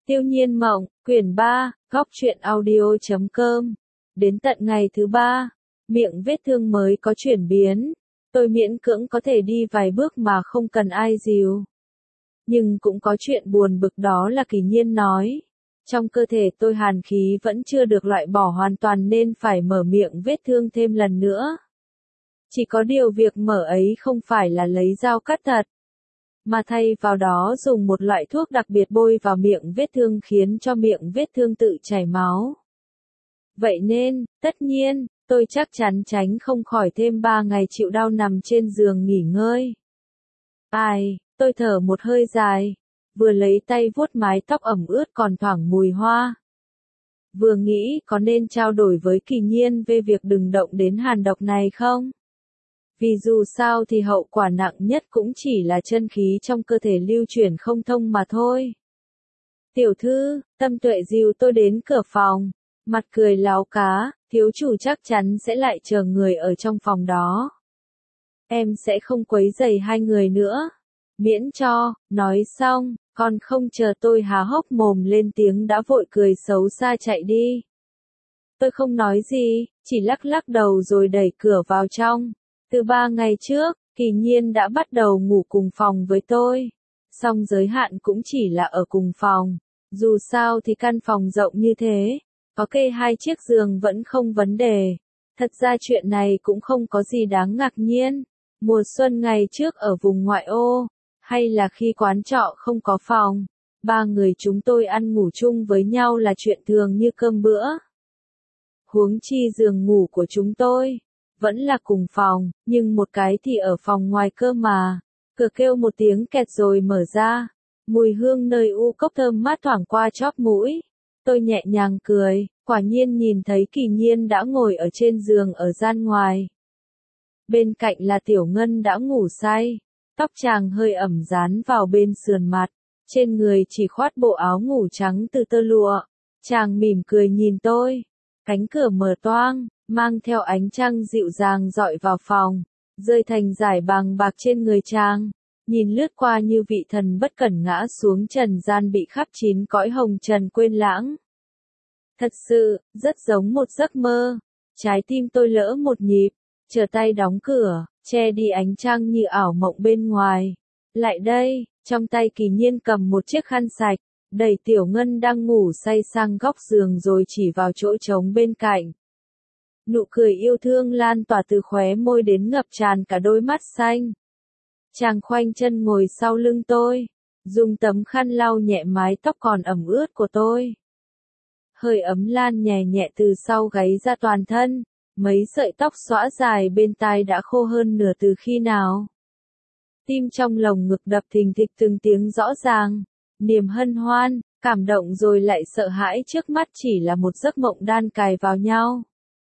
Tiêu Nhiên Mộng, quyển 3, góc truyện audio.com. Đến tận ngày thứ 3, miệng vết thương mới có chuyển biến. Tôi miễn cưỡng có thể đi vài bước mà không cần ai dìu. Nhưng cũng có chuyện buồn bực, đó là Kỳ Nhiên nói. Trong cơ thể tôi hàn khí vẫn chưa được loại bỏ hoàn toàn nên phải mở miệng vết thương thêm lần nữa. Chỉ có điều việc mở ấy không phải là lấy dao cắt thật, mà thay vào đó dùng một loại thuốc đặc biệt bôi vào miệng vết thương khiến cho miệng vết thương tự chảy máu. Vậy nên, tất nhiên, tôi chắc chắn tránh không khỏi thêm 3 ngày chịu đau nằm trên giường nghỉ ngơi. Tôi thở một hơi dài, vừa lấy tay vuốt mái tóc ẩm ướt còn thoảng mùi hoa. Vừa nghĩ có nên trao đổi với Kỳ Nhiên về việc đừng động đến hàn độc này không? Vì dù sao thì hậu quả nặng nhất cũng chỉ là chân khí trong cơ thể lưu chuyển không thông mà thôi. Tiểu thư, Tâm Tuệ dìu tôi đến cửa phòng, mặt cười láo cá, thiếu chủ chắc chắn sẽ lại chờ người ở trong phòng đó. Em sẽ không quấy rầy hai người nữa. Miễn cho, nói xong, còn không chờ tôi há hốc mồm lên tiếng đã vội cười xấu xa chạy đi. Tôi không nói gì, chỉ lắc lắc đầu rồi đẩy cửa vào trong. Từ 3 ngày trước, Kỳ Nhiên đã bắt đầu ngủ cùng phòng với tôi. Song giới hạn cũng chỉ là ở cùng phòng. Dù sao thì căn phòng rộng như thế, có kê 2 chiếc giường vẫn không vấn đề. Thật ra chuyện này cũng không có gì đáng ngạc nhiên. Mùa xuân ngày trước ở vùng ngoại ô, hay là khi quán trọ không có phòng, 3 người chúng tôi ăn ngủ chung với nhau là chuyện thường như cơm bữa. Huống chi giường ngủ của chúng tôi vẫn là cùng phòng, nhưng một cái thì ở phòng ngoài cơ mà. Cửa kêu một tiếng kẹt rồi mở ra. Mùi hương nơi u cốc thơm mát thoảng qua chóp mũi. Tôi nhẹ nhàng cười, quả nhiên nhìn thấy Kỳ Nhiên đã ngồi ở trên giường ở gian ngoài. Bên cạnh là Tiểu Ngân đã ngủ say. Tóc chàng hơi ẩm dán vào bên sườn mặt. Trên người chỉ khoác bộ áo ngủ trắng từ tơ lụa. Chàng mỉm cười nhìn tôi. Cánh cửa mở toang, mang theo ánh trăng dịu dàng dọi vào phòng, rơi thành dải bàng bạc trên người chàng, nhìn lướt qua như vị thần bất cẩn ngã xuống trần gian bị khắp 9 cõi hồng trần quên lãng. Thật sự, rất giống một giấc mơ. Trái tim tôi lỡ một nhịp, trở tay đóng cửa, che đi ánh trăng như ảo mộng bên ngoài. Lại đây, trong tay Kỳ Nhiên cầm một chiếc khăn sạch, đẩy Tiểu Ngân đang ngủ say sang góc giường rồi chỉ vào chỗ trống bên cạnh. Nụ cười yêu thương lan tỏa từ khóe môi đến ngập tràn cả đôi mắt xanh. Chàng khoanh chân ngồi sau lưng tôi, dùng tấm khăn lau nhẹ mái tóc còn ẩm ướt của tôi. Hơi ấm lan nhẹ nhẹ từ sau gáy ra toàn thân, mấy sợi tóc xõa dài bên tai đã khô hơn nửa từ khi nào. Tim trong lồng ngực đập thình thịch từng tiếng rõ ràng, niềm hân hoan, cảm động rồi lại sợ hãi trước mắt chỉ là một giấc mộng đan cài vào nhau.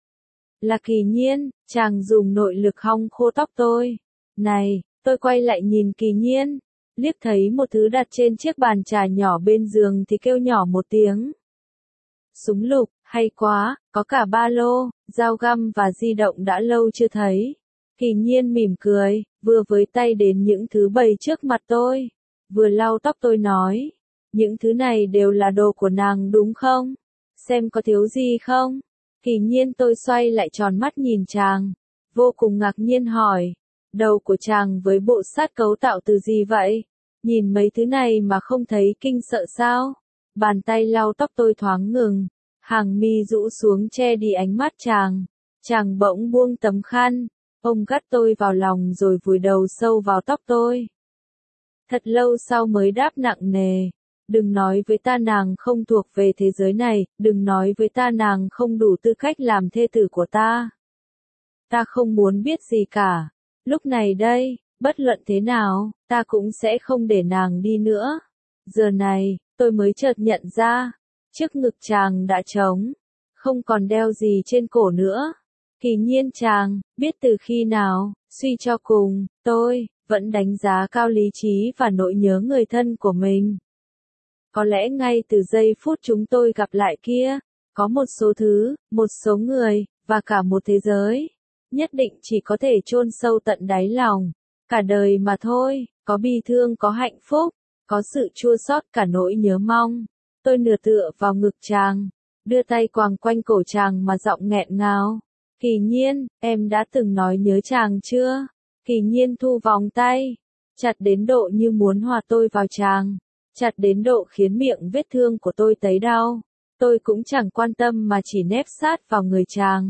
Là Kỳ Nhiên, chàng dùng nội lực hong khô tóc tôi. Này, tôi quay lại nhìn Kỳ Nhiên, liếc thấy một thứ đặt trên chiếc bàn trà nhỏ bên giường thì kêu nhỏ một tiếng. Súng lục, hay quá, có cả ba lô, dao găm và di động đã lâu chưa thấy. Kỳ Nhiên mỉm cười, vừa với tay đến những thứ bày trước mặt tôi, vừa lau tóc tôi nói. Những thứ này đều là đồ của nàng đúng không? Xem có thiếu gì không? Kỳ Nhiên tôi xoay lại tròn mắt nhìn chàng, vô cùng ngạc nhiên hỏi. Đầu của chàng với bộ sát cấu tạo từ gì vậy? Nhìn mấy thứ này mà không thấy kinh sợ sao? Bàn tay lau tóc tôi thoáng ngừng, hàng mi rũ xuống che đi ánh mắt chàng. Chàng bỗng buông tấm khăn, ôm gắt tôi vào lòng rồi vùi đầu sâu vào tóc tôi. Thật lâu sau mới đáp nặng nề. Đừng nói với ta nàng không thuộc về thế giới này, đừng nói với ta nàng không đủ tư cách làm thê tử của ta. Ta không muốn biết gì cả. Lúc này đây, bất luận thế nào, ta cũng sẽ không để nàng đi nữa. Giờ này, tôi mới chợt nhận ra, trước ngực chàng đã trống, không còn đeo gì trên cổ nữa. Kỳ Nhiên chàng, biết từ khi nào, suy cho cùng, tôi vẫn đánh giá cao lý trí và nỗi nhớ người thân của mình. Có lẽ ngay từ giây phút chúng tôi gặp lại kia, có một số thứ, một số người, và cả một thế giới, nhất định chỉ có thể chôn sâu tận đáy lòng. Cả đời mà thôi, có bi thương có hạnh phúc, có sự chua xót cả nỗi nhớ mong. Tôi nửa tựa vào ngực chàng, đưa tay quàng quanh cổ chàng mà giọng nghẹn ngào. Kỳ Nhiên, em đã từng nói nhớ chàng chưa? Kỳ Nhiên thu vòng tay, chặt đến độ như muốn hòa tôi vào chàng, chặt đến độ khiến miệng vết thương của tôi thấy đau. Tôi cũng chẳng quan tâm mà chỉ nép sát vào người chàng.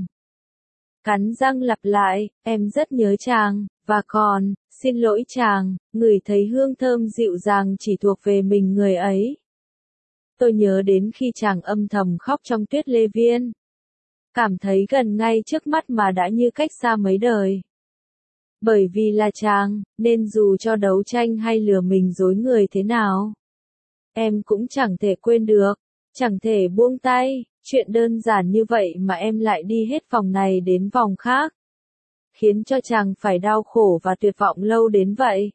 Cắn răng lặp lại, em rất nhớ chàng, và còn, xin lỗi chàng, ngửi thấy hương thơm dịu dàng chỉ thuộc về mình người ấy. Tôi nhớ đến khi chàng âm thầm khóc trong tuyết lê viên. Cảm thấy gần ngay trước mắt mà đã như cách xa mấy đời. Bởi vì là chàng, nên dù cho đấu tranh hay lừa mình dối người thế nào, em cũng chẳng thể quên được, chẳng thể buông tay, chuyện đơn giản như vậy mà em lại đi hết vòng này đến vòng khác. Khiến cho chàng phải đau khổ và tuyệt vọng lâu đến vậy.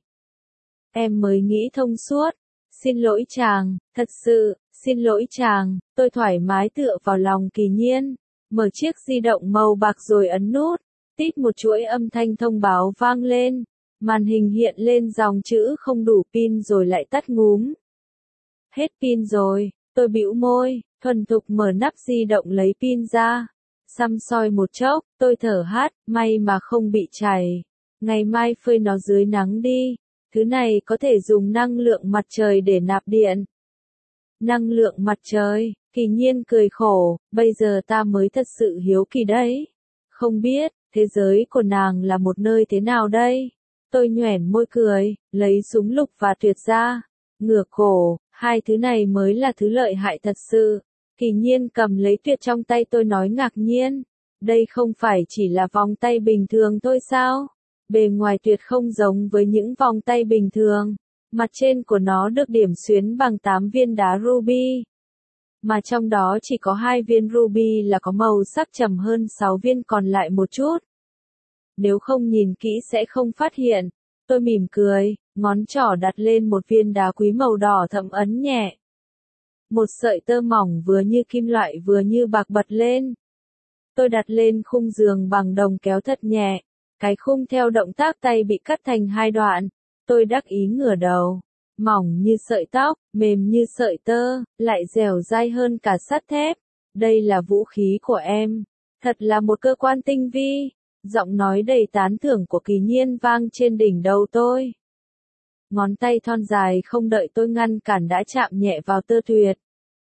Em mới nghĩ thông suốt. Xin lỗi chàng, thật sự, xin lỗi chàng, tôi thoải mái tựa vào lòng Kỳ Nhiên, mở chiếc di động màu bạc rồi ấn nút, tít một chuỗi âm thanh thông báo vang lên, màn hình hiện lên dòng chữ không đủ pin rồi lại tắt ngúm. Hết pin rồi, tôi bĩu môi, thuần thục mở nắp di động lấy pin ra, xăm soi một chốc, tôi thở hắt, may mà không bị chảy, ngày mai phơi nó dưới nắng đi. Thứ này có thể dùng năng lượng mặt trời để nạp điện. Năng lượng mặt trời, Kỳ Nhiên cười khổ, bây giờ ta mới thật sự hiếu kỳ đấy. Không biết, thế giới của nàng là một nơi thế nào đây? Tôi nhoẻn môi cười, lấy súng lục và tuyệt ra. Ngửa cổ, hai thứ này mới là thứ lợi hại thật sự. Kỳ Nhiên cầm lấy tuyệt trong tay tôi nói ngạc nhiên. Đây không phải chỉ là vòng tay bình thường thôi sao? Bề ngoài tuyệt không giống với những vòng tay bình thường, mặt trên của nó được điểm xuyến bằng 8 viên đá ruby, mà trong đó chỉ có 2 viên ruby là có màu sắc trầm hơn 6 viên còn lại một chút. Nếu không nhìn kỹ sẽ không phát hiện. Tôi mỉm cười, ngón trỏ đặt lên một viên đá quý màu đỏ thẫm ấn nhẹ. Một sợi tơ mỏng vừa như kim loại vừa như bạc bật lên. Tôi đặt lên khung giường bằng đồng kéo thật nhẹ. Cái khung theo động tác tay bị cắt thành 2 đoạn. Tôi đắc ý ngửa đầu. Mỏng như sợi tóc, mềm như sợi tơ, lại dẻo dai hơn cả sắt thép. Đây là vũ khí của em. Thật là một cơ quan tinh vi. Giọng nói đầy tán thưởng của Kỳ Nhiên vang trên đỉnh đầu tôi. Ngón tay thon dài không đợi tôi ngăn cản đã chạm nhẹ vào tơ tuyệt.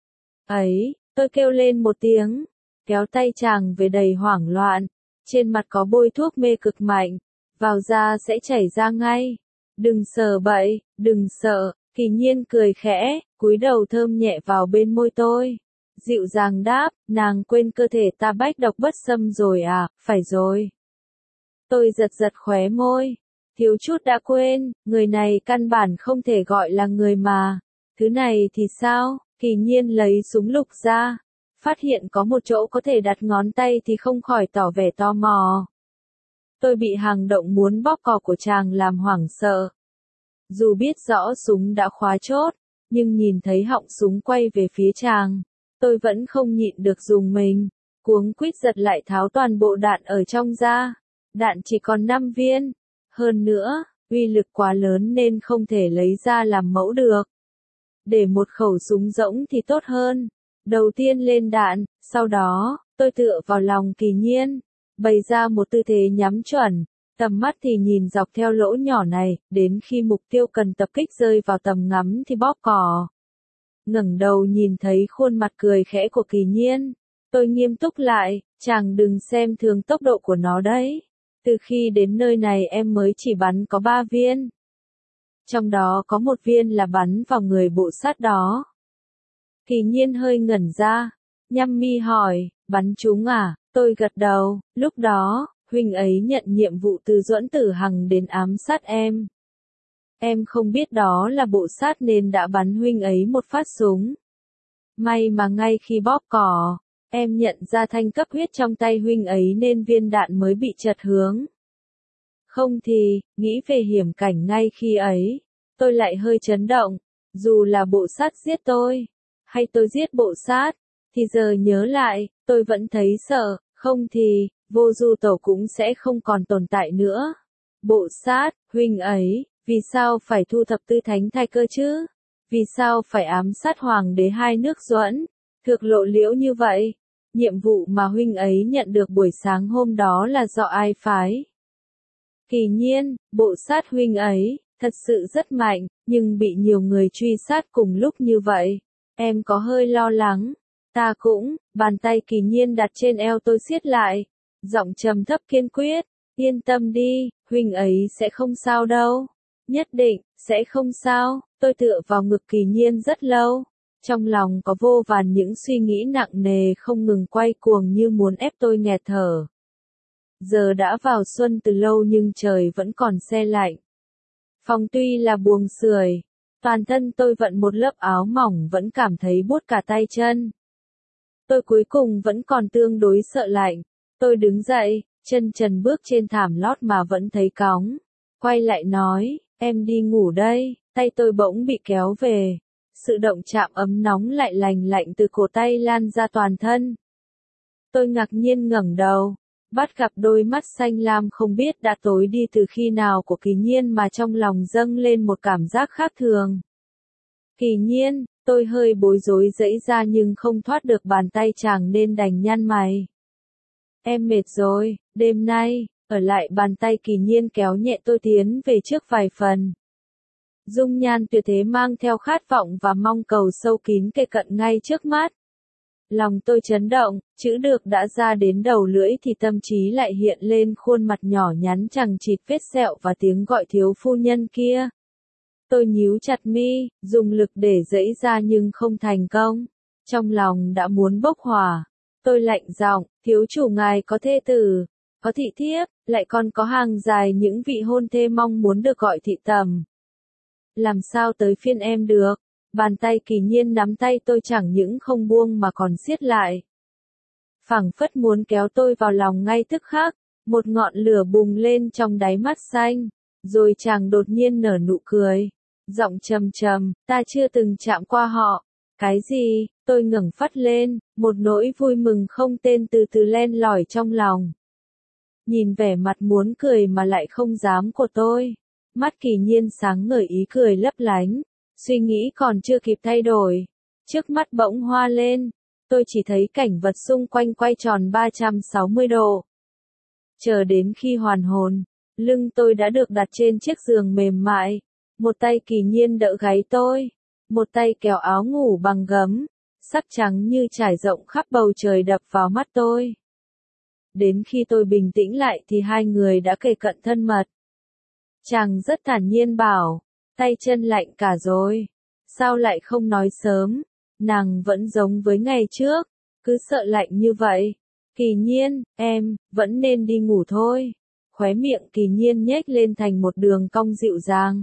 Ấy, tôi kêu lên một tiếng, kéo tay chàng về đầy hoảng loạn. Trên mặt có bôi thuốc mê cực mạnh, vào da sẽ chảy ra ngay. Đừng sợ bậy, đừng sợ, Kỳ Nhiên cười khẽ, cúi đầu thơm nhẹ vào bên môi tôi. Dịu dàng đáp, nàng quên cơ thể ta bách độc bất xâm rồi à, phải rồi. Tôi giật giật khóe môi, thiếu chút đã quên, người này căn bản không thể gọi là người mà. Thứ này thì sao? Kỳ Nhiên lấy súng lục ra. Phát hiện có một chỗ có thể đặt ngón tay thì không khỏi tỏ vẻ tò mò. Tôi bị hành động muốn bóp cò của chàng làm hoảng sợ. Dù biết rõ súng đã khóa chốt, nhưng nhìn thấy họng súng quay về phía chàng, tôi vẫn không nhịn được dùng mình, cuống quýt giật lại tháo toàn bộ đạn ở trong ra. Đạn chỉ còn 5 viên. Hơn nữa, uy lực quá lớn nên không thể lấy ra làm mẫu được. Để một khẩu súng rỗng thì tốt hơn. Đầu tiên lên đạn, sau đó, tôi tựa vào lòng Kỳ Nhiên, bày ra một tư thế nhắm chuẩn, tầm mắt thì nhìn dọc theo lỗ nhỏ này, đến khi mục tiêu cần tập kích rơi vào tầm ngắm thì bóp cò. Ngẩng đầu nhìn thấy khuôn mặt cười khẽ của Kỳ Nhiên, tôi nghiêm túc lại, chàng đừng xem thường tốc độ của nó đấy. Từ khi đến nơi này em mới chỉ bắn có 3 viên. Trong đó có 1 viên là bắn vào người bộ sát đó. Kỳ Nhiên hơi ngẩn ra, nhăn mi hỏi, bắn trúng à? Tôi gật đầu, lúc đó, huynh ấy nhận nhiệm vụ từ Duẫn Tử Hằng đến ám sát em. Em không biết đó là bộ sát nên đã bắn huynh ấy một phát súng. May mà ngay khi bóp cò, em nhận ra thanh cấp huyết trong tay huynh ấy nên viên đạn mới bị chật hướng. Không thì, nghĩ về hiểm cảnh ngay khi ấy, tôi lại hơi chấn động, dù là bộ sát giết tôi, hay tôi giết bộ sát, thì giờ nhớ lại, tôi vẫn thấy sợ, không thì, Vô Du Tổ cũng sẽ không còn tồn tại nữa. Bộ sát, huynh ấy, vì sao phải thu thập tư thánh thai cơ chứ? Vì sao phải ám sát hoàng đế hai nước Duẫn, Thược lộ liễu như vậy? Nhiệm vụ mà huynh ấy nhận được buổi sáng hôm đó là do ai phái? Kỳ Nhiên, bộ sát huynh ấy, thật sự rất mạnh, nhưng bị nhiều người truy sát cùng lúc như vậy. Em có hơi lo lắng. Ta cũng, bàn tay Kỳ Nhiên đặt trên eo tôi siết lại. Giọng trầm thấp kiên quyết, yên tâm đi, huynh ấy sẽ không sao đâu. Nhất định, sẽ không sao. Tôi tựa vào ngực Kỳ Nhiên rất lâu. Trong lòng có vô vàn những suy nghĩ nặng nề không ngừng quay cuồng như muốn ép tôi nghẹt thở. Giờ đã vào xuân từ lâu nhưng trời vẫn còn se lạnh. Phòng tuy là buồng sưởi, toàn thân tôi vận một lớp áo mỏng vẫn cảm thấy buốt cả tay chân. Tôi cuối cùng vẫn còn tương đối sợ lạnh. Tôi đứng dậy, chân trần bước trên thảm lót mà vẫn thấy cóng. Quay lại nói, em đi ngủ đây, tay tôi bỗng bị kéo về. Sự động chạm ấm nóng lại lành lạnh từ cổ tay lan ra toàn thân. Tôi ngạc nhiên ngẩng đầu, bắt gặp đôi mắt xanh lam không biết đã tối đi từ khi nào của Kỳ Nhiên mà trong lòng dâng lên một cảm giác khác thường. Kỳ Nhiên, tôi hơi bối rối giãy ra nhưng không thoát được bàn tay chàng nên đành nhăn mày. Em mệt rồi, đêm nay, ở lại bàn tay Kỳ Nhiên kéo nhẹ tôi tiến về trước vài phần. Dung nhan tuyệt thế mang theo khát vọng và mong cầu sâu kín kề cận ngay trước mắt. Lòng tôi chấn động, chữ được đã ra đến đầu lưỡi thì tâm trí lại hiện lên khuôn mặt nhỏ nhắn chằng chịt vết sẹo và tiếng gọi thiếu phu nhân kia. Tôi nhíu chặt mi, dùng lực để giãy ra nhưng không thành công. Trong lòng đã muốn bốc hỏa. Tôi lạnh giọng, thiếu chủ ngài có thê tử, có thị thiếp, lại còn có hàng dài những vị hôn thê mong muốn được gọi thị tầm. Làm sao tới phiên em được? Bàn tay Kỳ Nhiên nắm tay tôi chẳng những không buông mà còn siết lại. Phảng phất muốn kéo tôi vào lòng ngay tức khắc, một ngọn lửa bùng lên trong đáy mắt xanh, rồi chàng đột nhiên nở nụ cười. Giọng trầm trầm, ta chưa từng chạm qua họ. Cái gì? Tôi ngẩng phát lên, một nỗi vui mừng không tên từ từ len lỏi trong lòng. Nhìn vẻ mặt muốn cười mà lại không dám của tôi. Mắt Kỳ Nhiên sáng ngời ý cười lấp lánh. Suy nghĩ còn chưa kịp thay đổi. Trước mắt bỗng hoa lên. Tôi chỉ thấy cảnh vật xung quanh quay tròn 360 độ. Chờ đến khi hoàn hồn, lưng tôi đã được đặt trên chiếc giường mềm mại. Một tay Kỳ Nhiên đỡ gáy tôi. Một tay kéo áo ngủ bằng gấm. Sắc trắng như trải rộng khắp bầu trời đập vào mắt tôi. Đến khi tôi bình tĩnh lại thì hai người đã kề cận thân mật. Chàng rất thản nhiên bảo, tay chân lạnh cả rồi. Sao lại không nói sớm? Nàng vẫn giống với ngày trước, cứ sợ lạnh như vậy. Kỳ Nhiên, em, vẫn nên đi ngủ thôi. Khóe miệng Kỳ Nhiên nhếch lên thành một đường cong dịu dàng.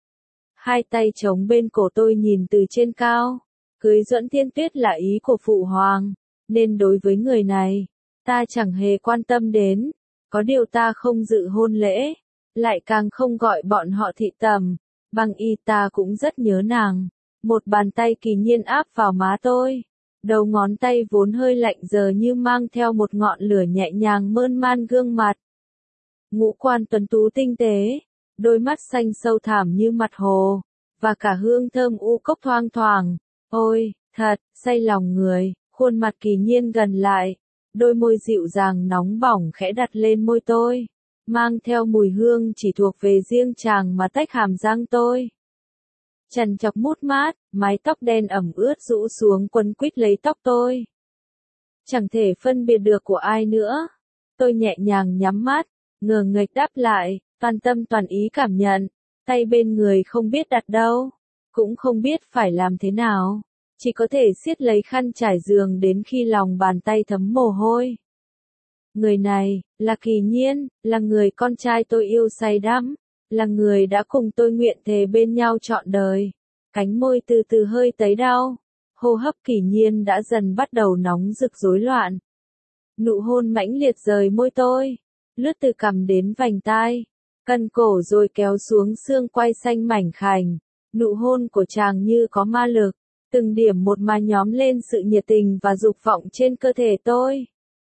Hai tay chống bên cổ tôi nhìn từ trên cao. Cưới Duẫn Thiên Tuyết là ý của phụ hoàng, nên đối với người này, ta chẳng hề quan tâm đến. Có điều ta không dự hôn lễ, lại càng không gọi bọn họ thị tầm. Băng y ta cũng rất nhớ nàng. Một bàn tay Kỳ Nhiên áp vào má tôi. Đầu ngón tay vốn hơi lạnh giờ như mang theo một ngọn lửa nhẹ nhàng mơn man gương mặt. Ngũ quan tuấn tú tinh tế, đôi mắt xanh sâu thẳm như mặt hồ, và cả hương thơm u cốc thoang thoảng. Ôi, thật, say lòng người, khuôn mặt Kỳ Nhiên gần lại, đôi môi dịu dàng nóng bỏng khẽ đặt lên môi tôi, mang theo mùi hương chỉ thuộc về riêng chàng mà tách hàm răng tôi. Trần chọc mút mát, mái tóc đen ẩm ướt rũ xuống quấn quýt lấy tóc tôi. Chẳng thể phân biệt được của ai nữa. Tôi nhẹ nhàng nhắm mắt, ngờ nghệch đáp lại, toàn tâm toàn ý cảm nhận, tay bên người không biết đặt đâu, cũng không biết phải làm thế nào, chỉ có thể siết lấy khăn trải giường đến khi lòng bàn tay thấm mồ hôi. Người này, là Kỳ Nhiên, là người con trai tôi yêu say đắm, là người đã cùng tôi nguyện thề bên nhau trọn đời. Cánh môi từ từ hơi tấy đau, hô hấp Kỳ Nhiên đã dần bắt đầu nóng rực rối loạn. Nụ hôn mãnh liệt rời môi tôi, lướt từ cằm đến vành tai, cân cổ rồi kéo xuống xương quai xanh mảnh khảnh. Nụ hôn của chàng như có ma lực, từng điểm một mà nhóm lên sự nhiệt tình và dục vọng trên cơ thể tôi.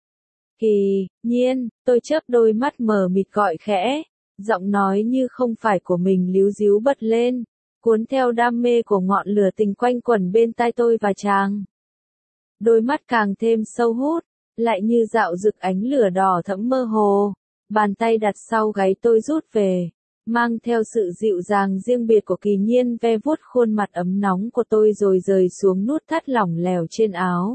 Kỳ Nhiên, tôi chớp đôi mắt mờ mịt gọi khẽ, giọng nói như không phải của mình líu ríu bật lên. cuốn theo đam mê của ngọn lửa tình quanh quẩn bên tai tôi và chàng. Đôi mắt càng thêm sâu hút, lại như dạo rực ánh lửa đỏ thẫm mơ hồ, bàn tay đặt sau gáy tôi rút về, mang theo sự dịu dàng riêng biệt của Kỳ Nhiên ve vuốt khuôn mặt ấm nóng của tôi rồi rời xuống nút thắt lỏng lẻo trên áo.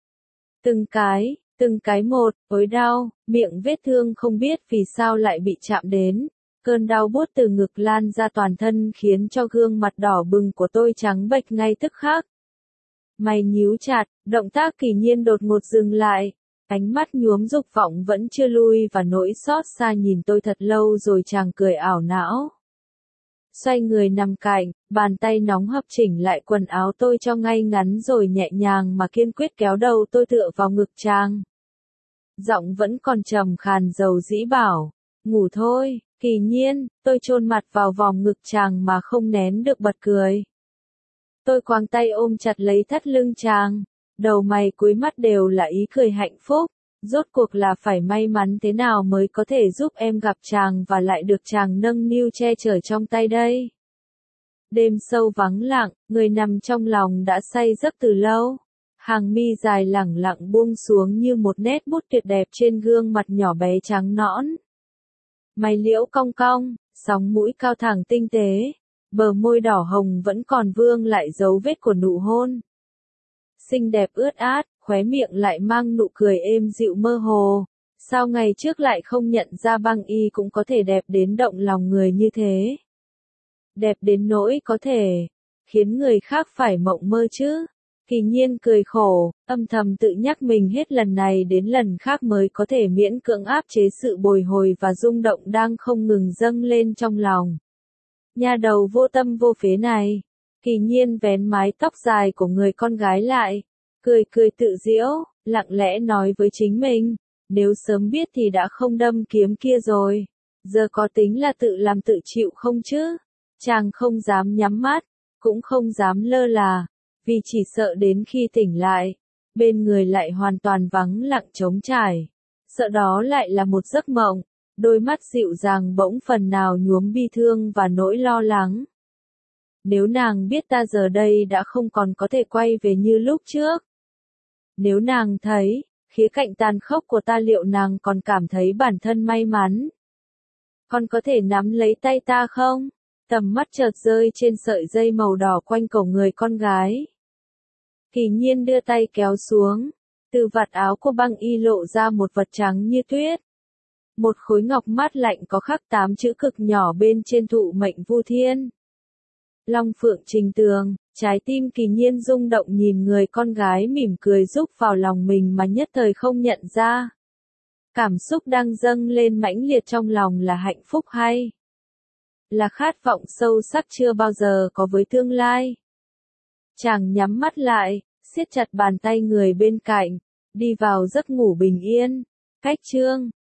Từng cái một, ối đau, miệng vết thương không biết vì sao lại bị chạm đến. Cơn đau buốt từ ngực lan ra toàn thân khiến cho gương mặt đỏ bừng của tôi trắng bệch ngay tức khắc. Mày nhíu chặt, động tác Kỳ Nhiên đột ngột dừng lại. Ánh mắt nhuốm dục vọng vẫn chưa lui và nỗi xót xa nhìn tôi thật lâu rồi chàng cười ảo não. Xoay người nằm cạnh, bàn tay nóng hấp chỉnh lại quần áo tôi cho ngay ngắn rồi nhẹ nhàng mà kiên quyết kéo đầu tôi tựa vào ngực chàng. Giọng vẫn còn trầm khàn dầu dĩ bảo, ngủ thôi, Kỳ Nhiên, tôi chôn mặt vào vòng ngực chàng mà không nén được bật cười. Tôi quàng tay ôm chặt lấy thắt lưng chàng, đầu mày cuối mắt đều là ý cười hạnh phúc, rốt cuộc là phải may mắn thế nào mới có thể giúp em gặp chàng và lại được chàng nâng niu che chở trong tay đây. Đêm sâu vắng lặng, người nằm trong lòng đã say giấc từ lâu. Hàng mi dài lẳng lặng buông xuống như một nét bút tuyệt đẹp trên gương mặt nhỏ bé trắng nõn. Mày liễu cong cong, sóng mũi cao thẳng tinh tế, bờ môi đỏ hồng vẫn còn vương lại dấu vết của nụ hôn. Xinh đẹp ướt át, khóe miệng lại mang nụ cười êm dịu mơ hồ. Sao ngày trước lại không nhận ra băng y cũng có thể đẹp đến động lòng người như thế? Đẹp đến nỗi có thể khiến người khác phải mộng mơ chứ. Kỳ Nhiên cười khổ, âm thầm tự nhắc mình hết lần này đến lần khác mới có thể miễn cưỡng áp chế sự bồi hồi và rung động đang không ngừng dâng lên trong lòng. Nha đầu vô tâm vô phế này. Kỳ Nhiên vén mái tóc dài của người con gái lại, cười cười tự giễu, lặng lẽ nói với chính mình, nếu sớm biết thì đã không đâm kiếm kia rồi. Giờ có tính là tự làm tự chịu không chứ? Chàng không dám nhắm mắt, cũng không dám lơ là, vì chỉ sợ đến khi tỉnh lại, bên người lại hoàn toàn vắng lặng trống trải. Sợ đó lại là một giấc mộng, đôi mắt dịu dàng bỗng phần nào nhuốm bi thương và nỗi lo lắng. Nếu nàng biết ta giờ đây đã không còn có thể quay về như lúc trước. Nếu nàng thấy, khía cạnh tàn khốc của ta liệu nàng còn cảm thấy bản thân may mắn? Còn có thể nắm lấy tay ta không? Tầm mắt chợt rơi trên sợi dây màu đỏ quanh cổ người con gái. Kỳ Nhiên đưa tay kéo xuống, từ vạt áo của băng y lộ ra một vật trắng như tuyết. Một khối ngọc mát lạnh có khắc 8 chữ cực nhỏ bên trên thụ mệnh vu thiên. Long phượng trình tường, trái tim Kỳ Nhiên rung động nhìn người con gái mỉm cười rúc vào lòng mình mà nhất thời không nhận ra. Cảm xúc đang dâng lên mãnh liệt trong lòng là hạnh phúc hay là khát vọng sâu sắc chưa bao giờ có với tương lai. Chàng nhắm mắt lại, siết chặt bàn tay người bên cạnh, đi vào giấc ngủ bình yên. Cách chương